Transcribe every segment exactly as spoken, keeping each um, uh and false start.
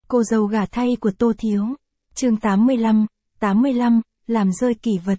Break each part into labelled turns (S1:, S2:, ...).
S1: Cô dâu gả thay của Tô Thiếu. Chương tám mươi lăm, tám mươi lăm, làm rơi kỷ vật.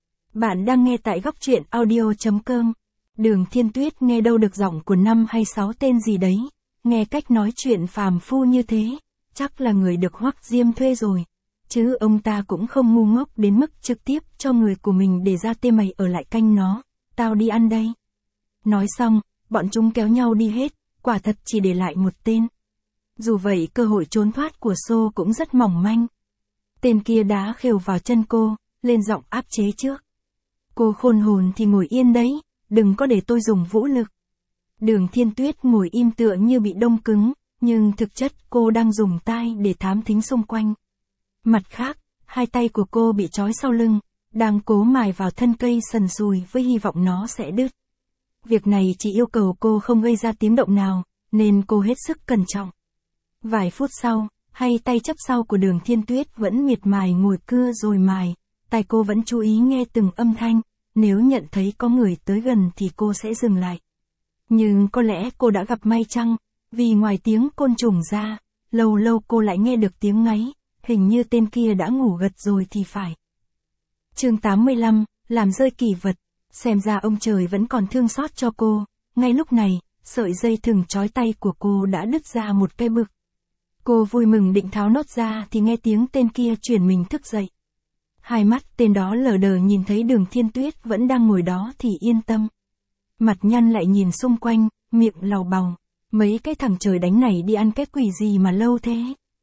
S1: Bạn đang nghe tại góc truyện audio chấm com. Đường Thiên Tuyết nghe đâu được giọng của năm hay sáu tên gì đấy, nghe cách nói chuyện phàm phu như thế, chắc là người được Hoắc Diêm thuê rồi. Chứ ông ta cũng không ngu ngốc đến mức trực tiếp cho người của mình để ra tê mày ở lại canh nó, tao đi ăn đây. Nói xong, bọn chúng kéo nhau đi hết, quả thật chỉ để lại một tên. Dù vậy cơ hội trốn thoát của Xô cũng rất mỏng manh. Tên kia đá khều vào chân cô, lên giọng áp chế trước. Cô khôn hồn thì ngồi yên đấy, đừng có để tôi dùng vũ lực. Đường Thiên Tuyết ngồi im tựa như bị đông cứng, nhưng thực chất cô đang dùng tai để thám thính xung quanh. Mặt khác, hai tay của cô bị trói sau lưng, đang cố mài vào thân cây sần sùi với hy vọng nó sẽ đứt. Việc này chỉ yêu cầu cô không gây ra tiếng động nào, nên cô hết sức cẩn trọng. Vài phút sau, hai tay chấp sau của Đường Thiên Tuyết vẫn miệt mài ngồi cưa rồi mài, tai cô vẫn chú ý nghe từng âm thanh, nếu nhận thấy có người tới gần thì cô sẽ dừng lại. Nhưng có lẽ cô đã gặp may chăng, vì ngoài tiếng côn trùng ra, lâu lâu cô lại nghe được tiếng ngáy, hình như tên kia đã ngủ gật rồi thì phải. Chương tám mươi lăm, làm rơi kỷ vật. Xem ra ông trời vẫn còn thương xót cho cô. Ngay lúc này, sợi dây thừng trói tay của cô đã đứt ra một cái bực. Cô vui mừng định tháo nốt ra thì nghe tiếng tên kia chuyển mình thức dậy. Hai mắt tên đó lờ đờ nhìn thấy Đường Thiên Tuyết vẫn đang ngồi đó thì yên tâm. Mặt nhăn lại nhìn xung quanh, miệng lầu bầu. Mấy cái thằng trời đánh này đi ăn cái quỷ gì mà lâu thế?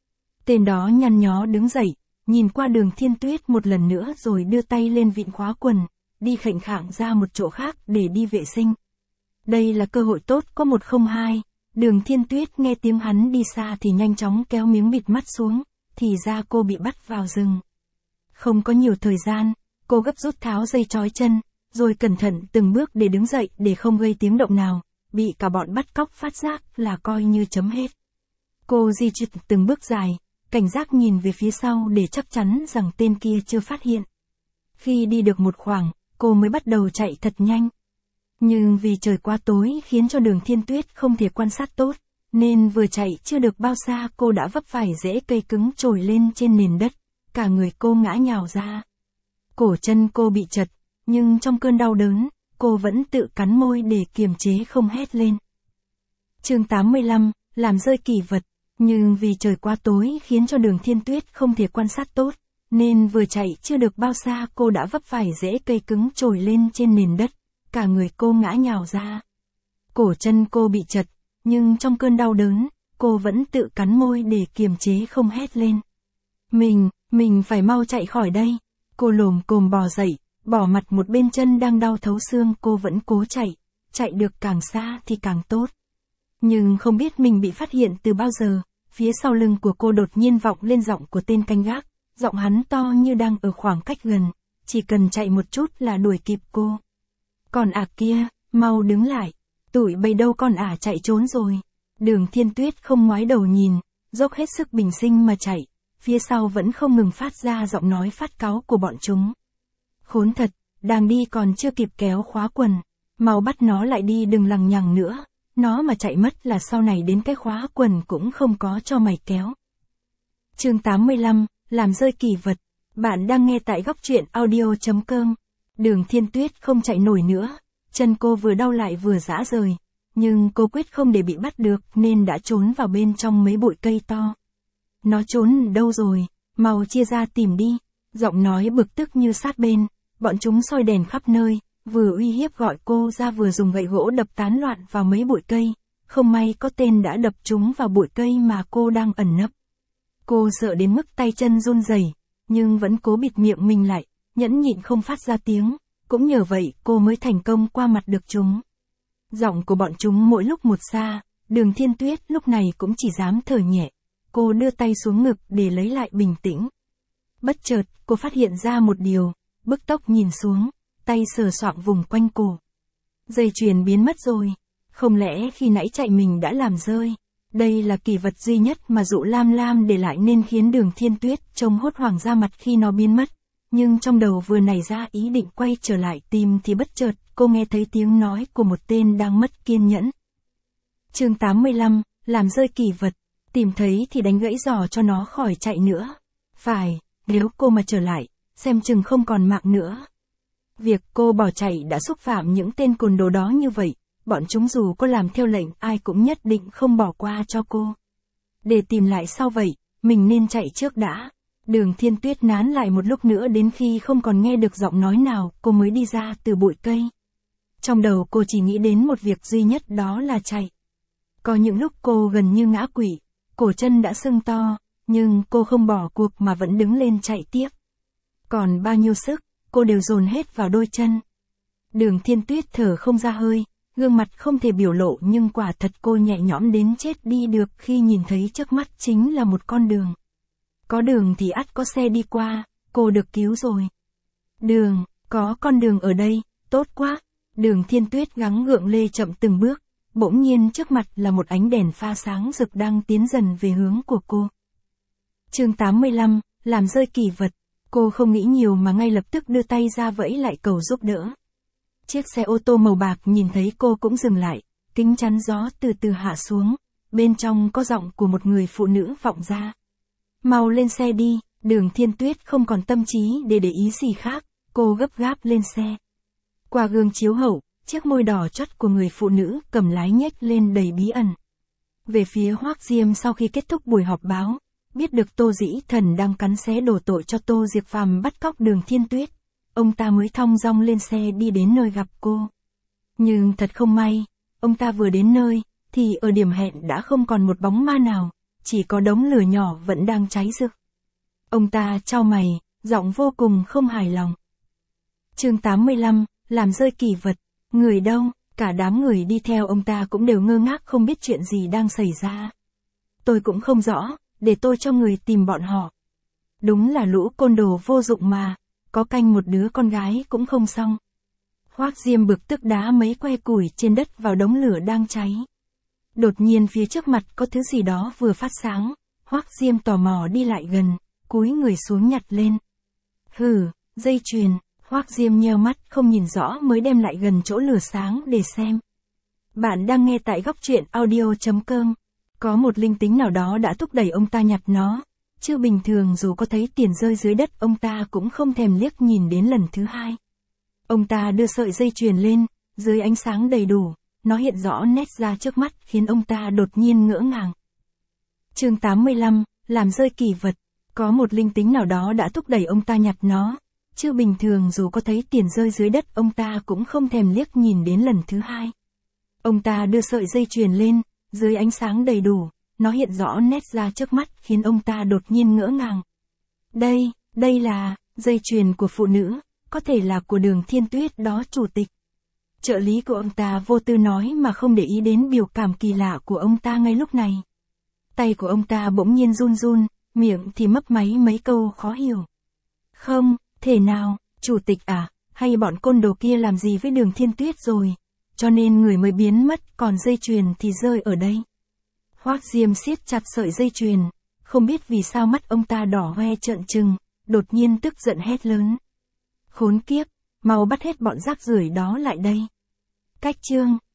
S1: Tên đó nhăn nhó đứng dậy, nhìn qua Đường Thiên Tuyết một lần nữa rồi đưa tay lên vịn khóa quần, đi khệnh khạng ra một chỗ khác để đi vệ sinh. Đây là cơ hội tốt có một không hai. Đường Thiên Tuyết nghe tiếng hắn đi xa thì nhanh chóng kéo miếng bịt mắt xuống, thì ra cô bị bắt vào rừng. Không có nhiều thời gian, cô gấp rút tháo dây trói chân, rồi cẩn thận từng bước để đứng dậy để không gây tiếng động nào, bị cả bọn bắt cóc phát giác là coi như chấm hết. Cô di chuyển từng bước dài, cảnh giác nhìn về phía sau để chắc chắn rằng tên kia chưa phát hiện. Khi đi được một khoảng, cô mới bắt đầu chạy thật nhanh. Nhưng vì trời quá tối khiến cho Đường Thiên Tuyết không thể quan sát tốt, nên vừa chạy chưa được bao xa cô đã vấp phải rễ cây cứng trồi lên trên nền đất, cả người cô ngã nhào ra. Cổ chân cô bị chật, nhưng trong cơn đau đớn, cô vẫn tự cắn môi để kiềm chế không hét lên. Chương tám mươi lăm, làm rơi kỷ vật. Nhưng vì trời quá tối khiến cho Đường Thiên Tuyết không thể quan sát tốt, nên vừa chạy chưa được bao xa cô đã vấp phải rễ cây cứng trồi lên trên nền đất, cả người cô ngã nhào ra. Cổ chân cô bị chật, nhưng trong cơn đau đớn, cô vẫn tự cắn môi để kiềm chế không hét lên. Mình, mình phải mau chạy khỏi đây. Cô lồm cồm bò dậy, bỏ mặt một bên chân đang đau thấu xương cô vẫn cố chạy, chạy được càng xa thì càng tốt. Nhưng không biết mình bị phát hiện từ bao giờ, phía sau lưng của cô đột nhiên vọng lên giọng của tên canh gác, giọng hắn to như đang ở khoảng cách gần, chỉ cần chạy một chút là đuổi kịp cô. Còn ả kia, mau đứng lại, tụi bay đâu con ả chạy trốn rồi. Đường Thiên Tuyết không ngoái đầu nhìn, dốc hết sức bình sinh mà chạy, phía sau vẫn không ngừng phát ra giọng nói phát cáu của bọn chúng. Khốn thật, đang đi còn chưa kịp kéo khóa quần, mau bắt nó lại đi đừng lằng nhằng nữa, nó mà chạy mất là sau này đến cái khóa quần cũng không có cho mày kéo. Chương tám mươi lăm, làm rơi kỷ vật. Bạn đang nghe tại góc truyện audio chấm com. Đường Thiên Tuyết không chạy nổi nữa, chân cô vừa đau lại vừa rã rời, nhưng cô quyết không để bị bắt được nên đã trốn vào bên trong mấy bụi cây to. Nó trốn đâu rồi, mau chia ra tìm đi. Giọng nói bực tức như sát bên, bọn chúng soi đèn khắp nơi, vừa uy hiếp gọi cô ra vừa dùng gậy gỗ đập tán loạn vào mấy bụi cây, không may có tên đã đập chúng vào bụi cây mà cô đang ẩn nấp. Cô sợ đến mức tay chân run rẩy, nhưng vẫn cố bịt miệng mình lại, nhẫn nhịn không phát ra tiếng, cũng nhờ vậy cô mới thành công qua mặt được chúng. Giọng của bọn chúng mỗi lúc một xa, Đường Thiên Tuyết lúc này cũng chỉ dám thở nhẹ, cô đưa tay xuống ngực để lấy lại bình tĩnh. Bất chợt, cô phát hiện ra một điều, bức tốc nhìn xuống, tay sờ soạng vùng quanh cổ. Dây chuyền biến mất rồi, không lẽ khi nãy chạy mình đã làm rơi. Đây là kỷ vật duy nhất mà Dụ Lam Lam để lại nên khiến Đường Thiên Tuyết trông hốt hoảng ra mặt khi nó biến mất. Nhưng trong đầu vừa nảy ra ý định quay trở lại tìm thì bất chợt cô nghe thấy tiếng nói của một tên đang mất kiên nhẫn. Chương tám mươi lăm, làm rơi kỷ vật. Tìm thấy thì đánh gãy giò cho nó khỏi chạy nữa. Phải, nếu cô mà trở lại, xem chừng không còn mạng nữa. Việc cô bỏ chạy đã xúc phạm những tên côn đồ đó như vậy, bọn chúng dù có làm theo lệnh ai cũng nhất định không bỏ qua cho cô. Để tìm lại sau vậy, mình nên chạy trước đã. Đường Thiên Tuyết nán lại một lúc nữa đến khi không còn nghe được giọng nói nào, cô mới đi ra từ bụi cây. Trong đầu cô chỉ nghĩ đến một việc duy nhất, đó là chạy. Có những lúc cô gần như ngã quỵ, cổ chân đã sưng to, nhưng cô không bỏ cuộc mà vẫn đứng lên chạy tiếp. Còn bao nhiêu sức, cô đều dồn hết vào đôi chân. Đường Thiên Tuyết thở không ra hơi, gương mặt không thể biểu lộ nhưng quả thật cô nhẹ nhõm đến chết đi được khi nhìn thấy trước mắt chính là một con đường. Có đường thì ắt có xe đi qua, cô được cứu rồi. Đường, có con đường ở đây, tốt quá. Đường Thiên Tuyết gắng gượng lê chậm từng bước, bỗng nhiên trước mặt là một ánh đèn pha sáng rực đang tiến dần về hướng của cô. Chương tám mươi lăm, làm rơi kỷ vật. Cô không nghĩ nhiều mà ngay lập tức đưa tay ra vẫy lại cầu giúp đỡ. Chiếc xe ô tô màu bạc nhìn thấy cô cũng dừng lại, kính chắn gió từ từ hạ xuống, bên trong có giọng của một người phụ nữ vọng ra. Mau lên xe đi. Đường Thiên Tuyết không còn tâm trí để để ý gì khác, cô gấp gáp lên xe. Qua gương chiếu hậu, chiếc môi đỏ chót của người phụ nữ cầm lái nhếch lên đầy bí ẩn. Về phía Hoắc Diêm sau khi kết thúc buổi họp báo, biết được Tô Dĩ Thần đang cắn xé đổ tội cho Tô Diệc Phàm bắt cóc Đường Thiên Tuyết, ông ta mới thong dong lên xe đi đến nơi gặp cô. Nhưng thật không may, ông ta vừa đến nơi, thì ở điểm hẹn đã không còn một bóng ma nào, chỉ có đống lửa nhỏ vẫn đang cháy rực. Ông ta chau mày, giọng vô cùng không hài lòng. Chương tám mươi lăm, làm rơi kỷ vật. Người đâu? Cả đám người đi theo ông ta cũng đều ngơ ngác không biết chuyện gì đang xảy ra. Tôi cũng không rõ, để tôi cho người tìm bọn họ. Đúng là lũ côn đồ vô dụng mà, có canh một đứa con gái cũng không xong. Hoắc Diêm bực tức đá mấy que củi trên đất vào đống lửa đang cháy. Đột nhiên phía trước mặt có thứ gì đó vừa phát sáng, Hoắc Diêm tò mò đi lại gần, cúi người xuống nhặt lên. Hừ, dây chuyền. Hoắc Diêm nheo mắt không nhìn rõ mới đem lại gần chỗ lửa sáng để xem. Bạn đang nghe tại góc truyện audio chấm com. Có một linh tính nào đó đã thúc đẩy ông ta nhặt nó, chứ bình thường dù có thấy tiền rơi dưới đất ông ta cũng không thèm liếc nhìn đến lần thứ hai. Ông ta đưa sợi dây chuyền lên, dưới ánh sáng đầy đủ, nó hiện rõ nét ra trước mắt khiến ông ta đột nhiên ngỡ ngàng. Chương tám mươi lăm, làm rơi kỷ vật. Có một linh tính nào đó đã thúc đẩy ông ta nhặt nó, chứ bình thường dù có thấy tiền rơi dưới đất ông ta cũng không thèm liếc nhìn đến lần thứ hai. Ông ta đưa sợi dây chuyền lên, dưới ánh sáng đầy đủ, nó hiện rõ nét ra trước mắt khiến ông ta đột nhiên ngỡ ngàng. Đây, đây là dây chuyền của phụ nữ, có thể là của Đường Thiên Tuyết đó chủ tịch. Trợ lý của ông ta vô tư nói mà không để ý đến biểu cảm kỳ lạ của ông ta ngay lúc này. Tay của ông ta bỗng nhiên run run, miệng thì mấp máy mấy câu khó hiểu. Không, thể nào, chủ tịch à, hay bọn côn đồ kia làm gì với Đường Thiên Tuyết rồi, cho nên người mới biến mất, còn dây chuyền thì rơi ở đây. Hoắc Diêm siết chặt sợi dây chuyền, không biết vì sao mắt ông ta đỏ hoe trợn trừng, đột nhiên tức giận hét lớn. Khốn kiếp, mau bắt hết bọn rác rưởi đó lại đây. Cách chương